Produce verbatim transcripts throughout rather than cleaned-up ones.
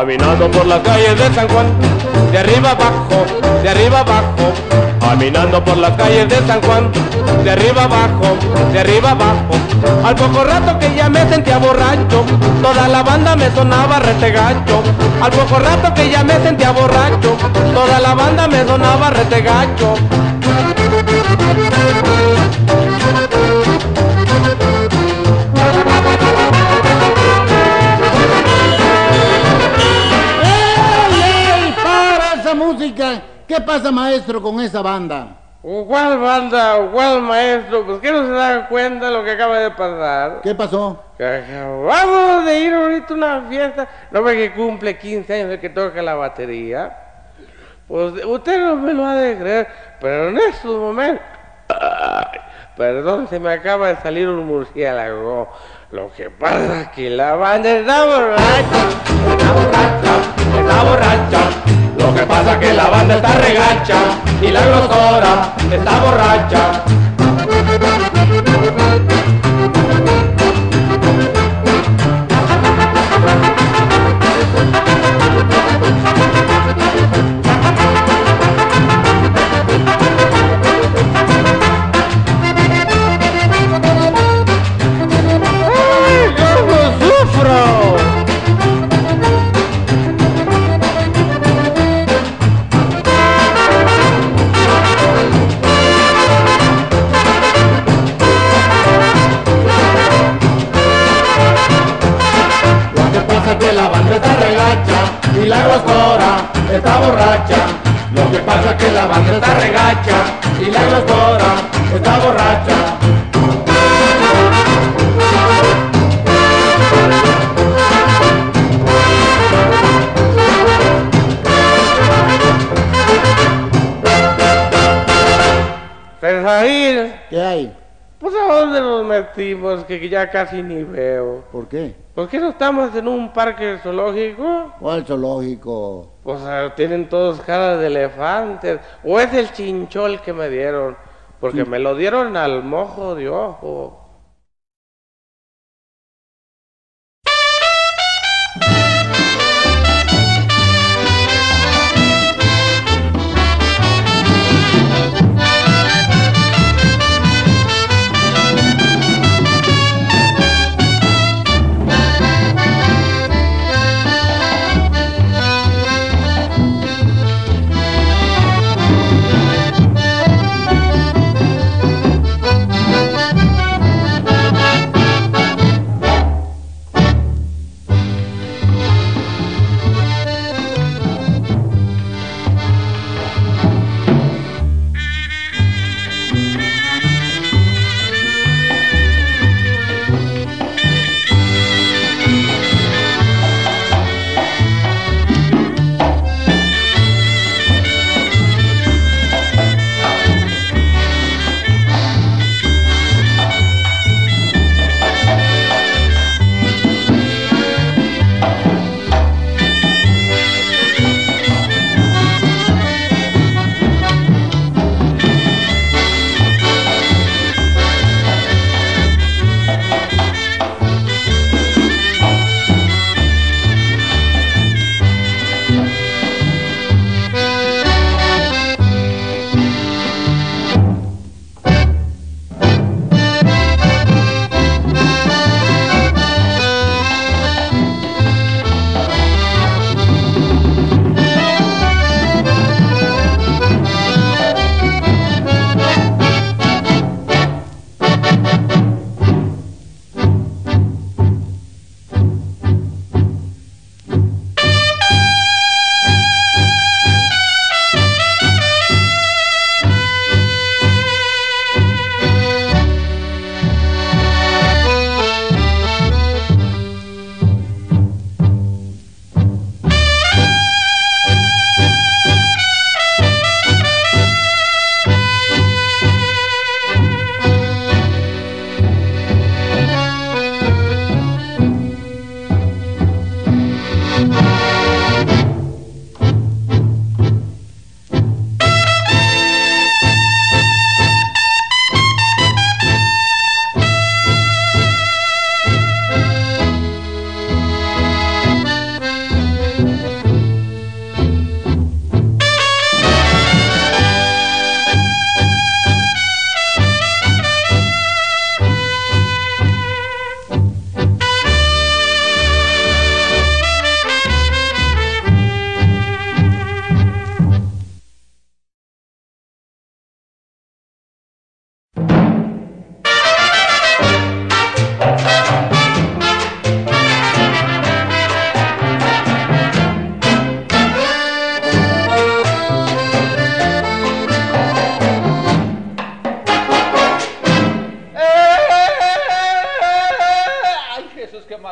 caminando por las calles de San Juan, de arriba abajo, de arriba abajo, caminando por las calles de San Juan, de arriba abajo, de arriba abajo. Al poco rato que ya me sentía borracho, toda la banda me sonaba retegacho. Al poco rato que ya me sentía borracho, toda la banda me sonaba retegacho. Música. ¿Qué pasa, maestro, con esa banda? ¿Cuál banda? ¿Cuál maestro? Pues que no se da cuenta de lo que acaba de pasar. ¿Qué pasó? Que acabamos de ir ahorita a una fiesta. No ve que cumple quince años el que toca la batería. Pues usted no me lo ha de creer, pero en estos momentos... Ay, perdón, se me acaba de salir un murciélago. Lo que pasa es que la banda está borracha, está borracha, está borracha. Lo que pasa es que la banda está regacha y la glosora está borracha. ¡Ay, cómo sufro! Que la banda está regacha y la glostora está borracha. Lo que pasa es que la banda está regacha y la glostora está borracha. Cesaril, ¿qué hay? Pues a dónde nos metimos que ya casi ni veo. ¿Por qué? ¿Por qué no estamos en un parque zoológico? ¿Cuál zoológico? Pues uh, tienen todos caras de elefantes. ¿O es el chinchol que me dieron? Porque sí, me lo dieron al mojo de ojo.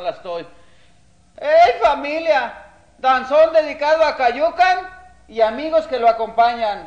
mala estoy. ¡Hey, familia! Danzón dedicado a Cayucan y amigos que lo acompañan.